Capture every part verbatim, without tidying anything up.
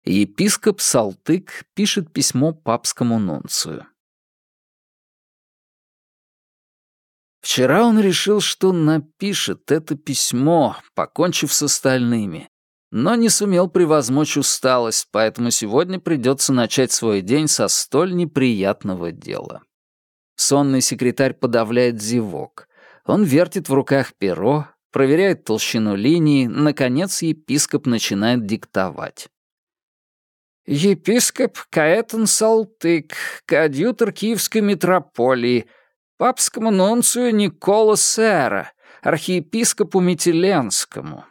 Епископ Салтык пишет письмо папскому нунцию. Вчера он решил, что напишет это письмо, покончив с остальными, но не сумел превозмочь усталость, поэтому сегодня придется начать свой день со столь неприятного дела. Сонный секретарь подавляет зевок. Он вертит в руках перо, проверяет толщину линии, наконец епископ начинает диктовать. «Епископ Каэтан Салтык, коадьютор Киевской митрополии, папскому нунцию Никола Сера, архиепископу Митиленскому».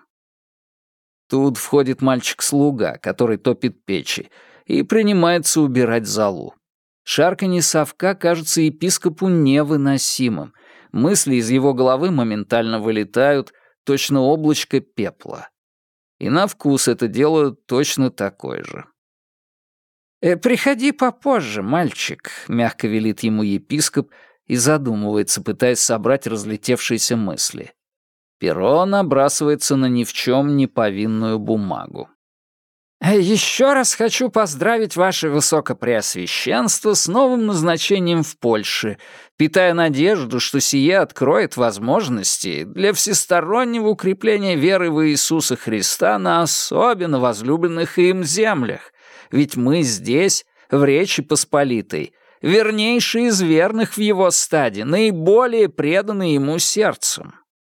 Тут входит мальчик-слуга, который топит печи, и принимается убирать золу. Шарканье совка кажется епископу невыносимым. Мысли из его головы моментально вылетают, точно облачко пепла. И на вкус это дело точно такое же. «Э, «Приходи попозже, мальчик», — мягко велит ему епископ и задумывается, пытаясь собрать разлетевшиеся мысли. Перо набрасывается на ни в чем не повинную бумагу. «Еще раз хочу поздравить ваше высокопреосвященство с новым назначением в Польше, питая надежду, что сие откроет возможности для всестороннего укрепления веры в Иисуса Христа на особенно возлюбленных им землях, ведь мы здесь, в Речи Посполитой, вернейшие из верных в его стаде, наиболее преданные ему сердцем».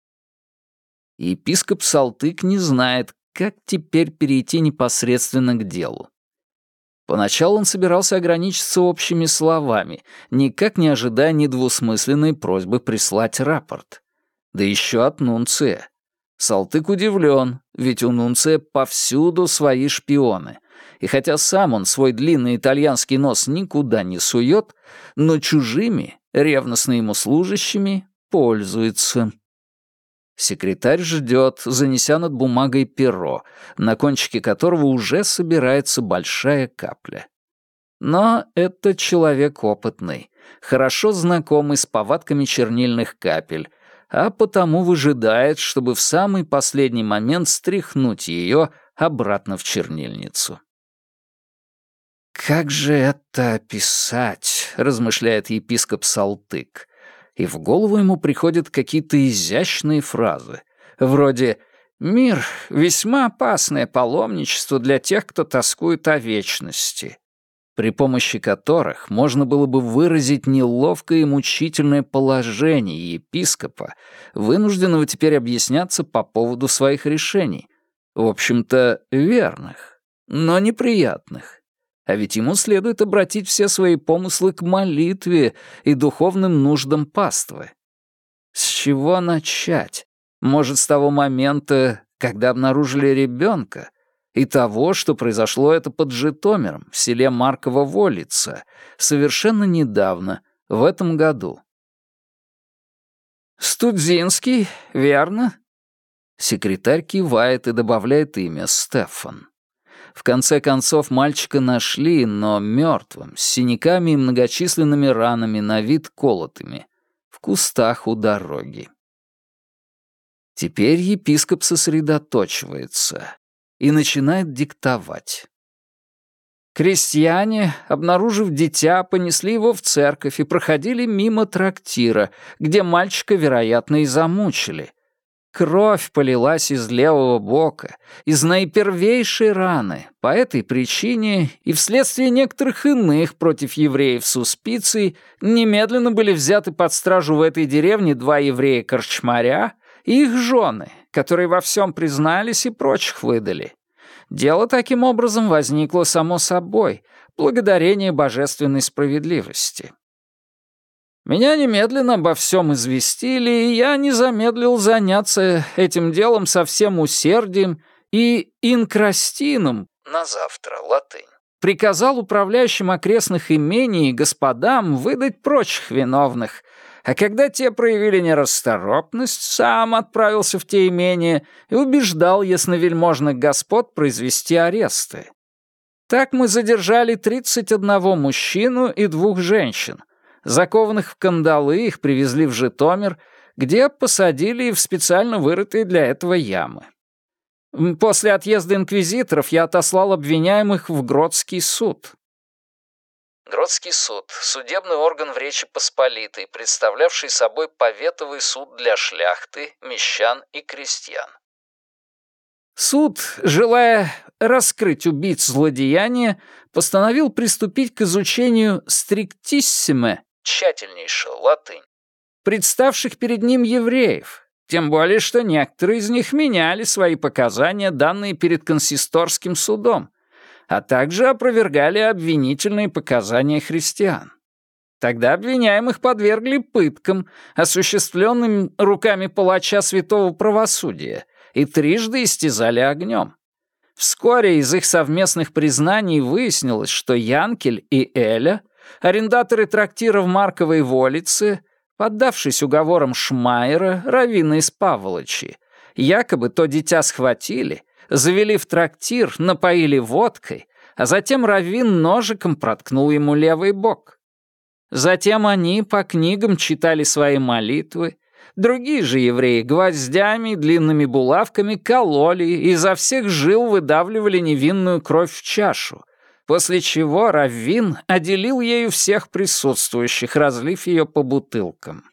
Епископ Салтык не знает, как теперь перейти непосредственно к делу. Поначалу он собирался ограничиться общими словами, никак не ожидая недвусмысленной просьбы прислать рапорт. Да еще от нунция. Салтык удивлен, ведь у нунция повсюду свои шпионы. И хотя сам он свой длинный итальянский нос никуда не сует, но чужими, ревностно ему служащими, пользуется. Секретарь ждет, занеся над бумагой перо, на кончике которого уже собирается большая капля. Но это человек опытный, хорошо знакомый с повадками чернильных капель, а потому выжидает, чтобы в самый последний момент стряхнуть ее обратно в чернильницу. «Как же это описать?» — размышляет епископ Салтык. И в голову ему приходят какие-то изящные фразы, вроде «Мир — весьма опасное паломничество для тех, кто тоскует о вечности», при помощи которых можно было бы выразить неловкое и мучительное положение епископа, вынужденного теперь объясняться по поводу своих решений, в общем-то, верных, но неприятных. А ведь ему следует обратить все свои помыслы к молитве и духовным нуждам паствы. С чего начать? Может, с того момента, когда обнаружили ребенка, и того, что произошло это под Житомиром, в селе Марково-Волица, совершенно недавно, в этом году. «Студзинский, верно?» Секретарь кивает и добавляет имя Стефан. В конце концов, мальчика нашли, но мертвым, с синяками и многочисленными ранами, на вид колотыми, в кустах у дороги. Теперь епископ сосредоточивается и начинает диктовать. Крестьяне, обнаружив дитя, понесли его в церковь и проходили мимо трактира, где мальчика, вероятно, и замучили. Кровь полилась из левого бока, из наипервейшей раны. По этой причине и вследствие некоторых иных против евреев суспиций немедленно были взяты под стражу в этой деревне два еврея-корчмаря и их жены, которые во всем признались и прочих выдали. Дело таким образом возникло само собой, благодарение божественной справедливости. Меня немедленно обо всем известили, и я не замедлил заняться этим делом со всем усердием и инкрастином, на завтра, латынь, приказал управляющим окрестных имений и господам выдать прочих виновных, а когда те проявили нерасторопность, сам отправился в те имения и убеждал ясновельможных господ произвести аресты. Так мы задержали тридцать одного мужчину и двух женщин. Закованных в кандалы их привезли в Житомир, где посадили в специально вырытые для этого ямы. После отъезда инквизиторов я отослал обвиняемых в Гродский суд». Гродский суд — судебный орган в Речи Посполитой, представлявший собой поветовый суд для шляхты, мещан и крестьян. Суд, желая раскрыть убийц злодеяния, постановил приступить к изучению стриктиссиме, тщательнейшего, латынь, представших перед ним евреев, тем более что некоторые из них меняли свои показания, данные перед консисторским судом, а также опровергали обвинительные показания христиан. Тогда обвиняемых подвергли пыткам, осуществленным руками палача святого правосудия, и трижды истязали огнем. Вскоре из их совместных признаний выяснилось, что Янкель и Эля, арендаторы трактира в Марковой Волице, поддавшись уговорам Шмайера, раввина из Паволочи, якобы то дитя схватили, завели в трактир, напоили водкой, а затем раввин ножиком проткнул ему левый бок. Затем они по книгам читали свои молитвы, другие же евреи гвоздями и длинными булавками кололи и изо всех жил выдавливали невинную кровь в чашу, после чего раввин отделил ею всех присутствующих, разлив ее по бутылкам.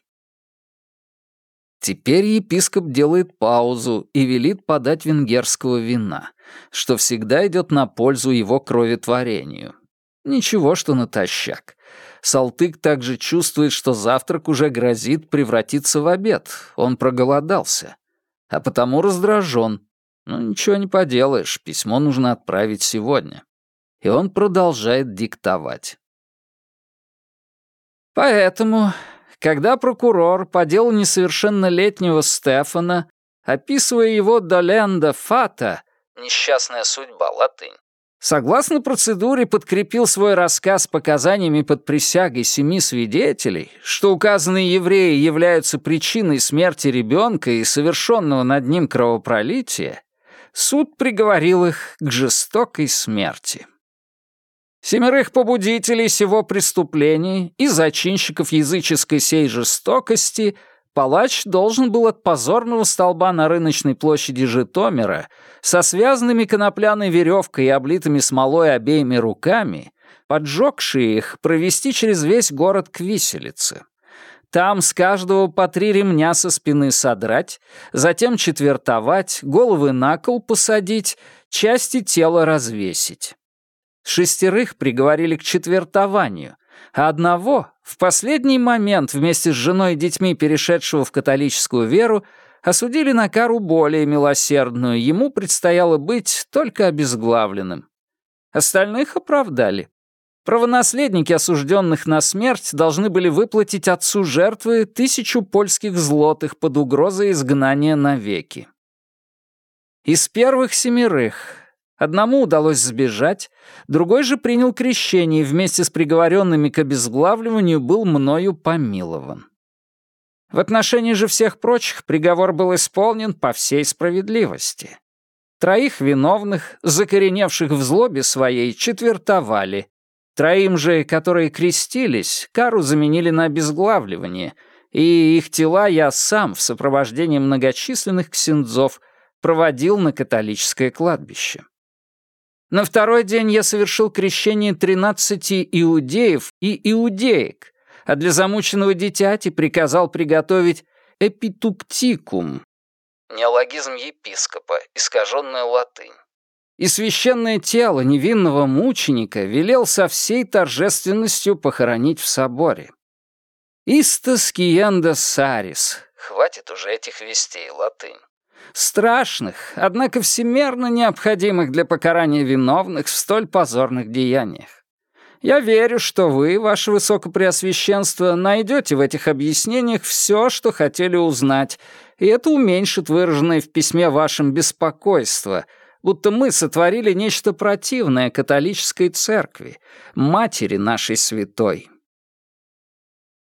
Теперь епископ делает паузу и велит подать венгерского вина, что всегда идет на пользу его кроветворению. Ничего, что натощак. Салтык также чувствует, что завтрак уже грозит превратиться в обед. Он проголодался. А потому раздражен. Ну, ничего не поделаешь, письмо нужно отправить сегодня. И он продолжает диктовать. Поэтому, когда прокурор по делу несовершеннолетнего Стефана, описывая его доленда фата, несчастная судьба, латынь, согласно процедуре подкрепил свой рассказ показаниями под присягой семи свидетелей, что указанные евреи являются причиной смерти ребенка и совершенного над ним кровопролития, суд приговорил их к жестокой смерти. Семерых побудителей сего преступления и зачинщиков языческой сей жестокости палач должен был от позорного столба на рыночной площади Житомира со связанными конопляной веревкой и облитыми смолой обеими руками, поджегшие их, провести через весь город к виселице. Там с каждого по три ремня со спины содрать, затем четвертовать, головы на кол посадить, части тела развесить. Шестерых приговорили к четвертованию, а одного, в последний момент вместе с женой и детьми, перешедшего в католическую веру, осудили на кару более милосердную, ему предстояло быть только обезглавленным. Остальных оправдали. Правонаследники осужденных на смерть должны были выплатить отцу жертвы тысячу польских злотых под угрозой изгнания навеки. Из первых семерых одному удалось сбежать, другой же принял крещение и вместе с приговоренными к обезглавливанию был мною помилован. В отношении же всех прочих приговор был исполнен по всей справедливости. Троих виновных, закореневших в злобе своей, четвертовали. Троим же, которые крестились, кару заменили на обезглавливание, и их тела я сам в сопровождении многочисленных ксензов проводил на католическое кладбище. На второй день я совершил крещение тринадцати иудеев и иудеек, а для замученного дитяти приказал приготовить эпитуктикум, неологизм епископа, искаженная латынь. И священное тело невинного мученика велел со всей торжественностью похоронить в соборе. «Истас киенда сарис» — хватит уже этих вестей, латынь. Страшных, однако всемерно необходимых для покарания виновных в столь позорных деяниях. Я верю, что вы, ваше высокопреосвященство, найдете в этих объяснениях все, что хотели узнать, и это уменьшит выраженное в письме вашем беспокойство, будто мы сотворили нечто противное католической церкви, матери нашей святой.